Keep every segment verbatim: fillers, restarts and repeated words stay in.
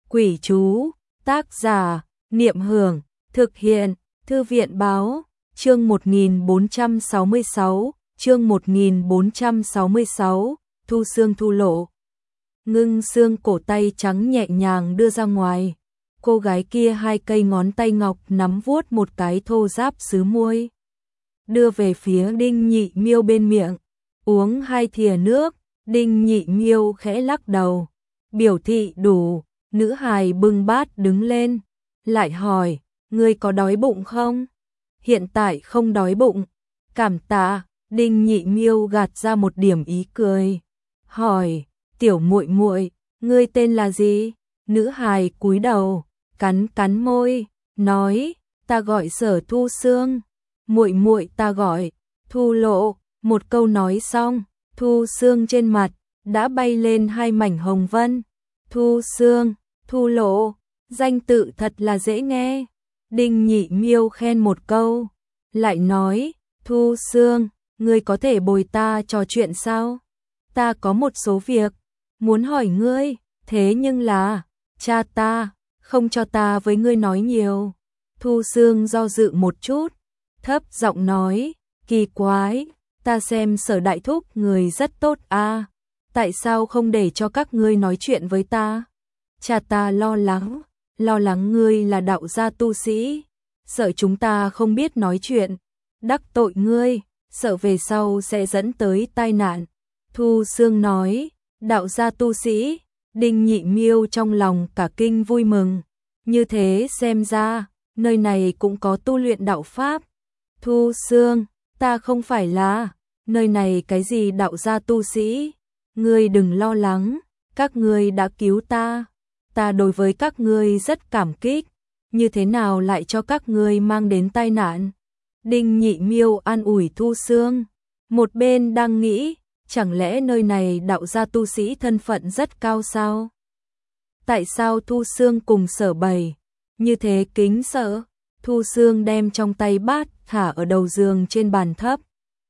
Quỷ chú, tác giả, Niệm Hưởng, thực hiện, Thư viện báo, chương một nghìn bốn trăm sáu mươi sáu, chương một nghìn bốn trăm sáu mươi sáu, Thu Xương Thu Lộ. Ngưng xương cổ tay trắng nhẹ nhàng đưa ra ngoài. Cô gái kia hai cây ngón tay ngọc nắm vuốt một cái thô ráp sứ muôi. Đưa về phía Đinh Nhị Miêu bên miệng. Uống hai thìa nước, Đinh Nhị Miêu khẽ lắc đầu. Biểu thị đủ, nữ hài bưng bát đứng lên. Lại hỏi, ngươi có đói bụng không? Hiện tại không đói bụng. Cảm tạ, Đinh Nhị Miêu gạt ra một điểm ý cười. Hỏi, tiểu muội muội, ngươi tên là gì? Nữ hài cúi đầu, cắn cắn môi, nói, ta gọi Sở Thu Xương. Muội muội ta gọi Thu Lộ. Một câu nói xong, Thu Xương trên mặt đã bay lên hai mảnh hồng vân. Thu Xương, Thu Lộ, danh tự thật là dễ nghe. Đinh Nhị Miêu khen một câu, lại nói, Thu Xương, ngươi có thể bồi ta trò chuyện sao? Ta có một số việc muốn hỏi ngươi, thế nhưng là cha ta không cho ta với ngươi nói nhiều. Thu Xương do dự một chút, thấp giọng nói, kỳ quái, ta xem Sở đại thúc người rất tốt a, tại sao không để cho các ngươi nói chuyện với ta? Cha ta lo lắng, lo lắng ngươi là đạo gia tu sĩ, sợ chúng ta không biết nói chuyện, đắc tội ngươi, sợ về sau sẽ dẫn tới tai nạn. Thu Xương nói, đạo gia tu sĩ. Đinh Nhị Miêu trong lòng cả kinh vui mừng, như thế xem ra, nơi này cũng có tu luyện đạo pháp. Thu Xương, ta không phải là, nơi này cái gì đạo gia tu sĩ, ngươi đừng lo lắng, các ngươi đã cứu ta, ta đối với các ngươi rất cảm kích, như thế nào lại cho các ngươi mang đến tai nạn? Đinh Nhị Miêu an ủi Thu Xương, một bên đang nghĩ, chẳng lẽ nơi này đạo gia tu sĩ thân phận rất cao sao? Tại sao Thu Xương cùng Sở Bầy như thế kính sợ? Thu Xương đem trong tay bát thả ở đầu giường trên bàn thấp,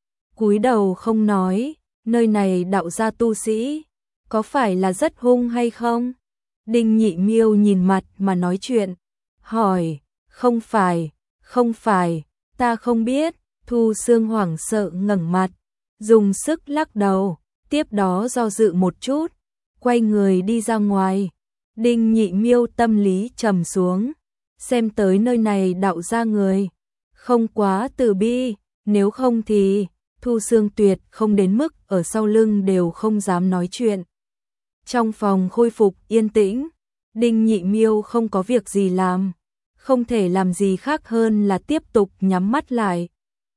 cúi đầu không nói. Nơi này đạo gia tu sĩ có phải là rất hung hay không? Đinh Nhị Miêu nhìn mặt mà nói chuyện, hỏi, không phải, không phải, ta không biết. Thu Xương hoảng sợ ngẩng mặt, dùng sức lắc đầu, tiếp đó do dự một chút, quay người đi ra ngoài. Đinh Nhị Miêu tâm lý trầm xuống, xem tới nơi này đạo gia người không quá từ bi, nếu không thì Thu Xương tuyệt không đến mức ở sau lưng đều không dám nói chuyện. Trong phòng khôi phục yên tĩnh, Đinh Nhị Miêu không có việc gì làm, không thể làm gì khác hơn là tiếp tục nhắm mắt lại.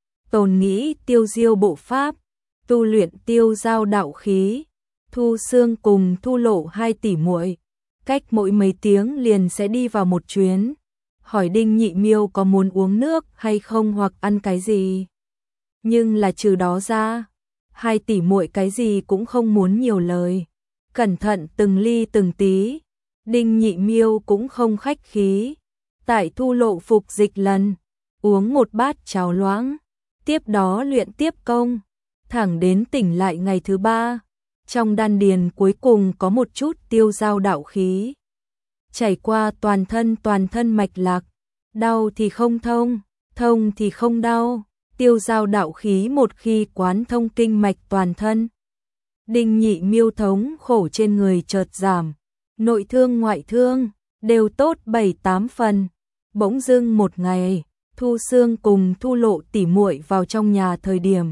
Tồn nghĩ tiêu diêu bộ pháp, tu luyện tiêu giao đạo khí. Thu Xương cùng Thu Lộ hai tỷ muội, cách mỗi mấy tiếng liền sẽ đi vào một chuyến, hỏi Đinh Nhị Miêu có muốn uống nước hay không hoặc ăn cái gì. Nhưng là trừ đó ra, hai tỷ muội cái gì cũng không muốn nhiều lời, cẩn thận từng ly từng tí. Đinh Nhị Miêu cũng không khách khí, tại Thu Lộ phục dịch lần, uống một bát cháo loãng, tiếp đó luyện tiếp công, thẳng đến tỉnh lại ngày thứ ba, trong đan điền cuối cùng có một chút tiêu giao đạo khí, chảy qua toàn thân toàn thân mạch lạc, đau thì không thông, thông thì không đau. Tiêu giao đạo khí một khi quán thông kinh mạch toàn thân, Đinh Nhị Miêu thống khổ trên người chợt giảm, nội thương ngoại thương đều tốt bảy tám phần. Bỗng dưng một ngày, Thu Xương cùng Thu Lộ tỉ muội vào trong nhà thời điểm,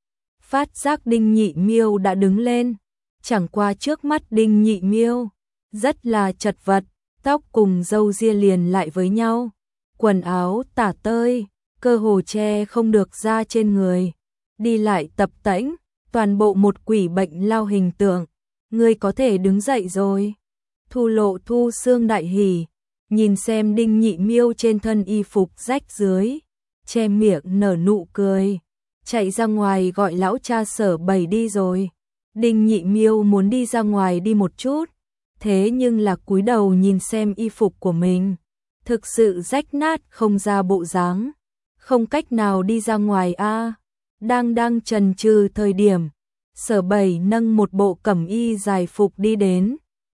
phát giác Đinh Nhị Miêu đã đứng lên, chẳng qua trước mắt Đinh Nhị Miêu rất là chật vật, tóc cùng râu ria liền lại với nhau, quần áo tả tơi, cơ hồ che không được da trên người, đi lại tập tễnh, toàn bộ một quỷ bệnh lao hình tượng. Ngươi có thể đứng dậy rồi. Thu Lộ Thu Xương đại hỉ, nhìn xem Đinh Nhị Miêu trên thân y phục rách dưới, che miệng nở nụ cười, chạy ra ngoài gọi lão cha Sở Bầy đi rồi. Đinh Nhị Miêu muốn đi ra ngoài đi một chút, thế nhưng là cúi đầu nhìn xem y phục của mình, thực sự rách nát không ra bộ dáng, không cách nào đi ra ngoài a. À. Đang đang chần chừ thời điểm, Sở Bầy nâng một bộ cẩm y dài phục đi đến,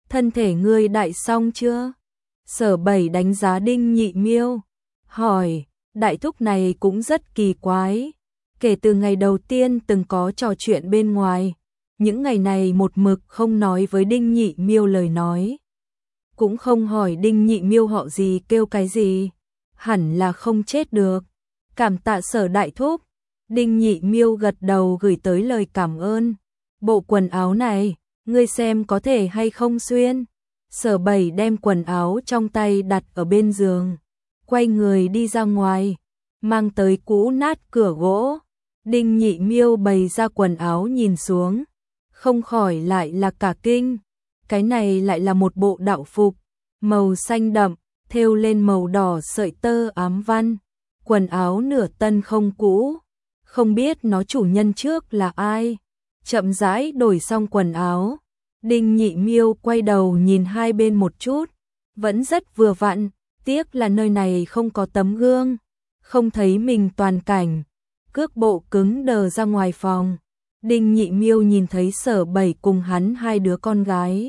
thân thể ngươi đại xong chưa? Sở Bảy đánh giá Đinh Nhị Miêu, hỏi, đại thúc này cũng rất kỳ quái. Kể từ ngày đầu tiên từng có trò chuyện bên ngoài, những ngày này một mực không nói với Đinh Nhị Miêu lời nói. Cũng không hỏi Đinh Nhị Miêu họ gì kêu cái gì, hẳn là không chết được. Cảm tạ Sở đại thúc. Đinh Nhị Miêu gật đầu gửi tới lời cảm ơn. Bộ quần áo này, ngươi xem có thể hay không xuyên. Sở Bảy đem quần áo trong tay đặt ở bên giường, quay người đi ra ngoài, mang tới cũ nát cửa gỗ. Đinh Nhị Miêu bày ra quần áo nhìn xuống, không khỏi lại là cả kinh. Cái này lại là một bộ đạo phục, màu xanh đậm, thêu lên màu đỏ sợi tơ ám văn. Quần áo nửa tân không cũ, không biết nó chủ nhân trước là ai. Chậm rãi đổi xong quần áo, Đinh Nhị Miêu quay đầu nhìn hai bên một chút, vẫn rất vừa vặn, tiếc là nơi này không có tấm gương, không thấy mình toàn cảnh, cước bộ cứng đờ ra ngoài phòng. Đinh Nhị Miêu nhìn thấy Sở Bảy cùng hắn hai đứa con gái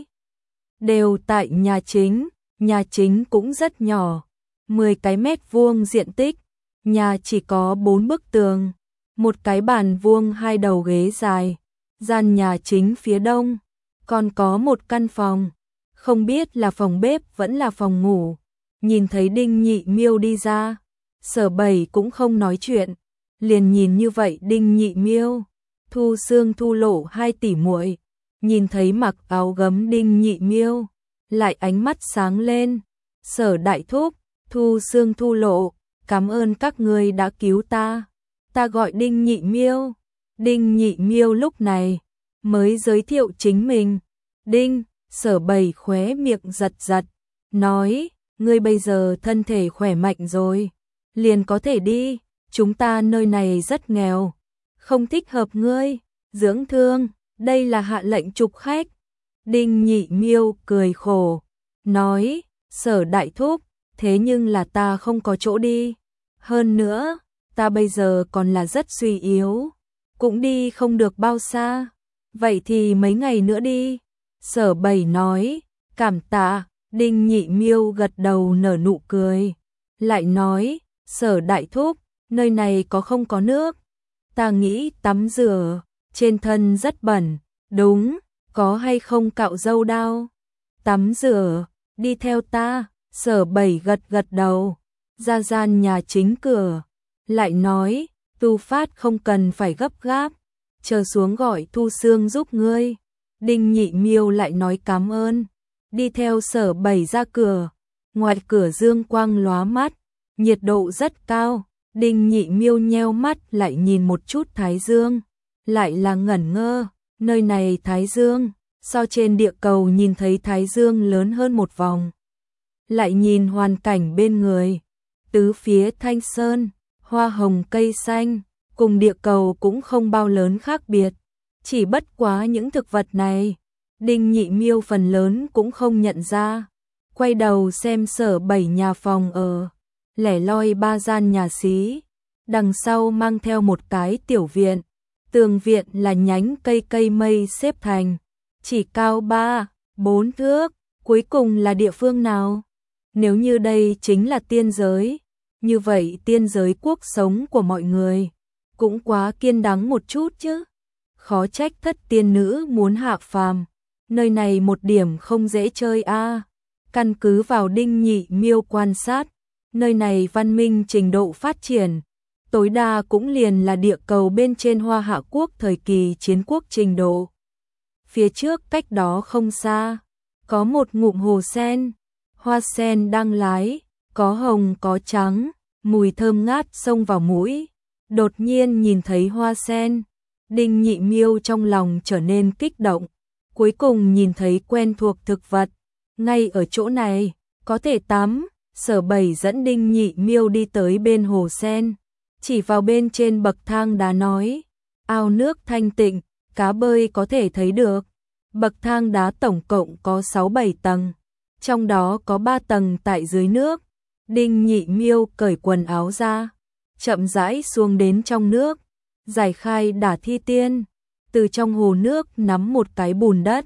đều tại nhà chính, nhà chính cũng rất nhỏ, mười cái mét vuông diện tích, nhà chỉ có bốn bức tường, một cái bàn vuông hai đầu ghế dài. Gian nhà chính phía đông còn có một căn phòng, không biết là phòng bếp vẫn là phòng ngủ. Nhìn thấy Đinh Nhị Miêu đi ra, Sở Bảy cũng không nói chuyện, liền nhìn như vậy Đinh Nhị Miêu. Thu Xương Thu Lộ hai tỷ muội nhìn thấy mặc áo gấm Đinh Nhị Miêu, lại ánh mắt sáng lên. Sở đại thúc, Thu Xương Thu Lộ, cảm ơn các ngươi đã cứu ta. Ta gọi Đinh Nhị Miêu. Đinh Nhị Miêu lúc này mới giới thiệu chính mình. Đinh, Sở Bảy khóe miệng giật giật, nói, ngươi bây giờ thân thể khỏe mạnh rồi, liền có thể đi, chúng ta nơi này rất nghèo, không thích hợp ngươi dưỡng thương, đây là hạ lệnh trục khách. Đinh Nhị Miêu cười khổ, nói, Sở đại thúc, thế nhưng là ta không có chỗ đi, hơn nữa, ta bây giờ còn là rất suy yếu, cũng đi không được bao xa, vậy thì mấy ngày nữa đi. Sở Bảy nói, cảm tạ. Đinh Nhị Miêu gật đầu nở nụ cười, lại nói, Sở đại thúc, nơi này có không có nước? Ta nghĩ tắm rửa, trên thân rất bẩn. Đúng, có hay không cạo râu đao? Tắm rửa, đi theo ta. Sở Bảy gật gật đầu, ra gian nhà chính cửa, lại nói, Tu Phát không cần phải gấp gáp, chờ xuống gọi Thu Xương giúp ngươi. Đinh Nhị Miêu lại nói cảm ơn, đi theo Sở Bảy ra cửa. Ngoài cửa dương quang lóa mắt, nhiệt độ rất cao. Đinh Nhị Miêu nheo mắt lại nhìn một chút thái dương, lại là ngẩn ngơ, nơi này thái dương so trên địa cầu nhìn thấy thái dương lớn hơn một vòng. Lại nhìn hoàn cảnh bên người, tứ phía thanh sơn, hoa hồng cây xanh, cùng địa cầu cũng không bao lớn khác biệt, chỉ bất quá những thực vật này, Đinh Nhị Miêu phần lớn cũng không nhận ra. Quay đầu xem Sở Bảy nhà phòng ở, lẻ loi ba gian nhà xí, đằng sau mang theo một cái tiểu viện, tường viện là nhánh cây cây mây xếp thành, chỉ cao ba, bốn thước, cuối cùng là địa phương nào? Nếu như đây chính là tiên giới, như vậy tiên giới cuộc sống của mọi người cũng quá kiên đắng một chút chứ. Khó trách thất tiên nữ muốn hạ phàm, nơi này một điểm không dễ chơi a. À. Căn cứ vào Đinh Nhị Miêu quan sát, nơi này văn minh trình độ phát triển, tối đa cũng liền là địa cầu bên trên Hoa Hạ Quốc thời kỳ chiến quốc trình độ. Phía trước cách đó không xa, có một ngụm hồ sen, hoa sen đang lái, có hồng có trắng, mùi thơm ngát xông vào mũi. Đột nhiên nhìn thấy hoa sen, Đinh Nhị Miêu trong lòng trở nên kích động, cuối cùng nhìn thấy quen thuộc thực vật, ngay ở chỗ này, có thể tắm. Sở Bảy dẫn Đinh Nhị Miêu đi tới bên hồ sen, chỉ vào bên trên bậc thang đá nói, ao nước thanh tịnh, cá bơi có thể thấy được. Bậc thang đá tổng cộng có sáu bảy tầng, trong đó có ba tầng tại dưới nước. Đinh Nhị Miêu cởi quần áo ra, chậm rãi xuống đến trong nước, giải khai đả thi tiên, từ trong hồ nước nắm một cái bùn đất,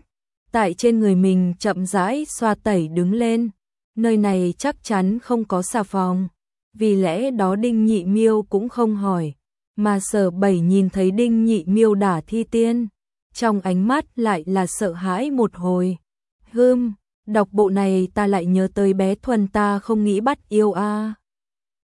tại trên người mình chậm rãi xoa tẩy đứng lên. Nơi này chắc chắn không có xà phòng, vì lẽ đó Đinh Nhị Miêu cũng không hỏi, mà Sở Bảy nhìn thấy Đinh Nhị Miêu đả thi tiên, trong ánh mắt lại là sợ hãi một hồi. Hừm, đọc bộ này ta lại nhớ tới bé Thuần ta không nghĩ bắt yêu a. À.